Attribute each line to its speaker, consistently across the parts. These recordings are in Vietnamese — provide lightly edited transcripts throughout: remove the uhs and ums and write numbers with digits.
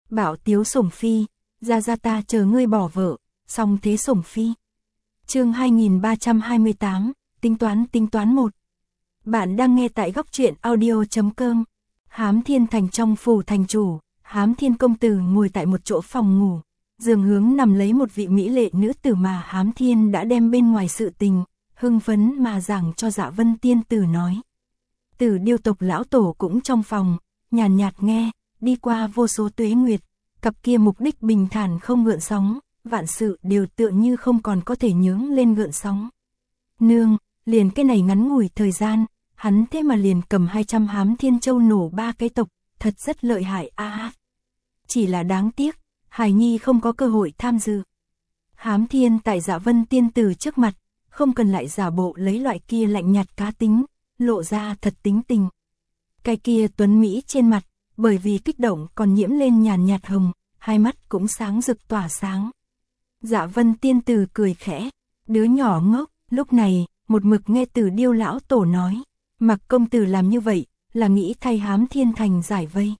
Speaker 1: Bảo tiếu sủng phi, ra ta chờ ngươi bỏ vợ, song thế sủng phi. Chương 2328, tính toán 1. Bạn đang nghe tại góc truyện audio.com. Hám Thiên Thành trong phủ thành chủ, Hám Thiên công tử ngồi tại một chỗ phòng ngủ, giường hướng nằm lấy một vị mỹ lệ nữ tử mà Hám Thiên đã đem bên ngoài sự tình, hưng phấn mà giảng cho Dạ Vân tiên tử nói. Tử Điêu tộc lão tổ cũng trong phòng, nhàn nhạt nghe, đi qua vô số tuế nguyệt, cặp kia mục đích bình thản không gợn sóng, vạn sự đều tựa như không còn có thể nhướng lên gợn sóng. Nương, liền cái này ngắn ngủi thời gian, hắn thế mà liền cầm 200 Hám Thiên Châu nổ 3 cái tộc, thật rất lợi hại a. Chỉ là đáng tiếc, Hải Nhi không có cơ hội tham dự. Hám Thiên tại Dạ Vân tiên tử trước mặt, không cần lại giả bộ lấy loại kia lạnh nhạt cá tính, lộ ra thật tính tình. Cái kia tuấn Mỹ trên mặt, bởi vì kích động còn nhiễm lên nhàn nhạt hồng, hai mắt cũng sáng rực tỏa sáng. Dạ Vân tiên tử cười khẽ, đứa nhỏ ngốc, lúc này, một mực nghe Tử Điêu lão tổ nói, Mặc công tử làm như vậy, là nghĩ thay Hám Thiên Thành giải vây.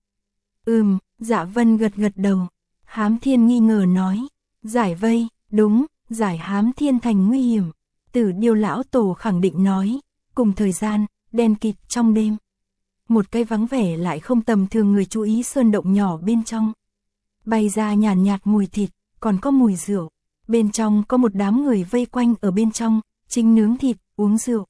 Speaker 1: Dạ Vân gật gật đầu. Hám Thiên nghi ngờ nói, giải vây, đúng, giải Hám Thiên Thành nguy hiểm. Tử Điêu lão tổ khẳng định nói, cùng thời gian, đen kịt trong đêm. Một cái vắng vẻ lại không tầm thường người chú ý sơn động nhỏ bên trong. Bay ra nhàn nhạt mùi thịt, còn có mùi rượu. Bên trong có một đám người vây quanh ở bên trong, chính nướng thịt, uống rượu.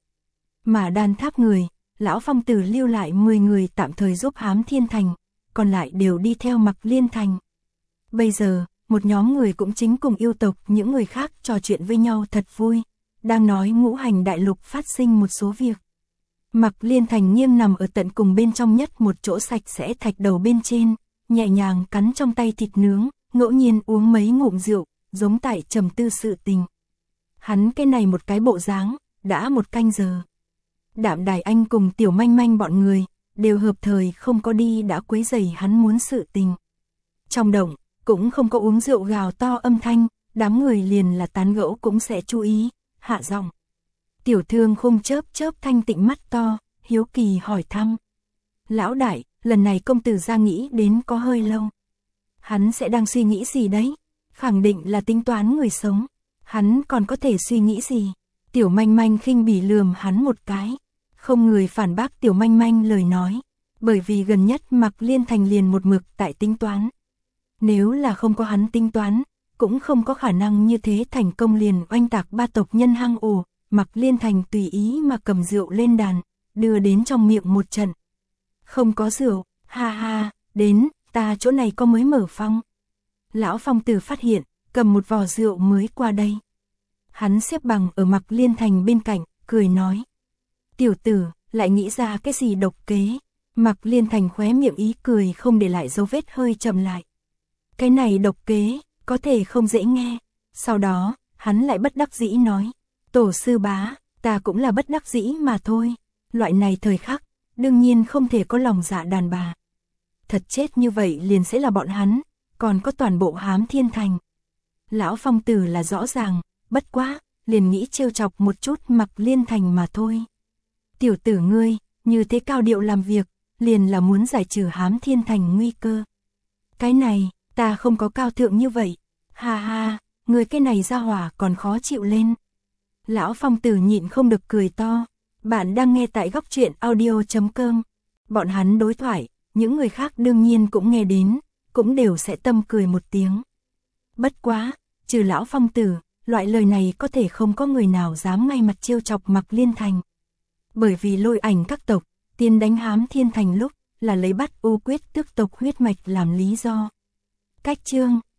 Speaker 1: Mà đan tháp người, lão phong tử lưu lại 10 người tạm thời giúp Hám Thiên Thành, còn lại đều đi theo Mặc Liên Thành. Bây giờ, một nhóm người cũng chính cùng yêu tộc những người khác trò chuyện với nhau thật vui, đang nói ngũ hành đại lục phát sinh một số việc. Mặc Liên Thành nghiêng nằm ở tận cùng bên trong nhất một chỗ sạch sẽ thạch đầu bên trên, nhẹ nhàng cắn trong tay thịt nướng, ngẫu nhiên uống mấy ngụm rượu, giống tại trầm tư sự tình. Hắn cái này một cái bộ dáng, đã một canh giờ. Đạm Đài Anh cùng Tiểu Manh Manh bọn người, đều hợp thời không có đi đã quấy rầy hắn muốn sự tình. Trong động, cũng không có uống rượu gào to âm thanh, đám người liền là tán gẫu cũng sẽ chú ý, hạ giọng. Tiểu Thương Khung chớp thanh tịnh mắt to, hiếu kỳ hỏi thăm. Lão đại, lần này công tử ra nghĩ đến có hơi lâu. Hắn sẽ đang suy nghĩ gì đấy? Khẳng định là tính toán người sống. Hắn còn có thể suy nghĩ gì? Tiểu Manh Manh khinh bỉ lườm hắn một cái. Không người phản bác Tiểu Manh Manh lời nói. Bởi vì gần nhất Mặc Liên Thành liền một mực tại tính toán. Nếu là không có hắn tính toán, cũng không có khả năng như thế thành công liền oanh tạc 3 tộc nhân hang ổ. Mặc Liên Thành tùy ý mà cầm rượu lên đàn, đưa đến trong miệng một trận. Không có rượu, ha ha, đến, ta chỗ này có mới mở phong. Lão phong tử phát hiện, cầm một vò rượu mới qua đây. Hắn xếp bằng ở Mặc Liên Thành bên cạnh, cười nói. Tiểu tử, lại nghĩ ra cái gì độc kế. Mặc Liên Thành khóe miệng ý cười không để lại dấu vết hơi chậm lại. Cái này độc kế, có thể không dễ nghe. Sau đó, hắn lại bất đắc dĩ nói. Tổ sư bá, ta cũng là bất đắc dĩ mà thôi. Loại này thời khắc, đương nhiên không thể có lòng dạ đàn bà. Thật chết như vậy liền sẽ là bọn hắn, còn có toàn bộ Hám Thiên Thành. Lão phong tử là rõ ràng, bất quá, liền nghĩ trêu chọc một chút Mặc Liên Thành mà thôi. Tiểu tử ngươi, như thế cao điệu làm việc, liền là muốn giải trừ Hám Thiên Thành nguy cơ. Cái này, ta không có cao thượng như vậy. Ha ha, người cái này ra hỏa còn khó chịu lên. Lão phong tử nhịn không được cười to. Bạn đang nghe tại góc truyện audio.com. Bọn hắn đối thoại, những người khác đương nhiên cũng nghe đến, cũng đều sẽ tâm cười một tiếng. Bất quá, trừ lão phong tử, loại lời này có thể không có người nào dám ngay mặt trêu chọc Mặc Liên Thành. Bởi vì Lôi Ảnh các tộc, tiên đánh Hám Thiên Thành lúc, là lấy bắt U Quyết tước tộc huyết mạch làm lý do. Cách chương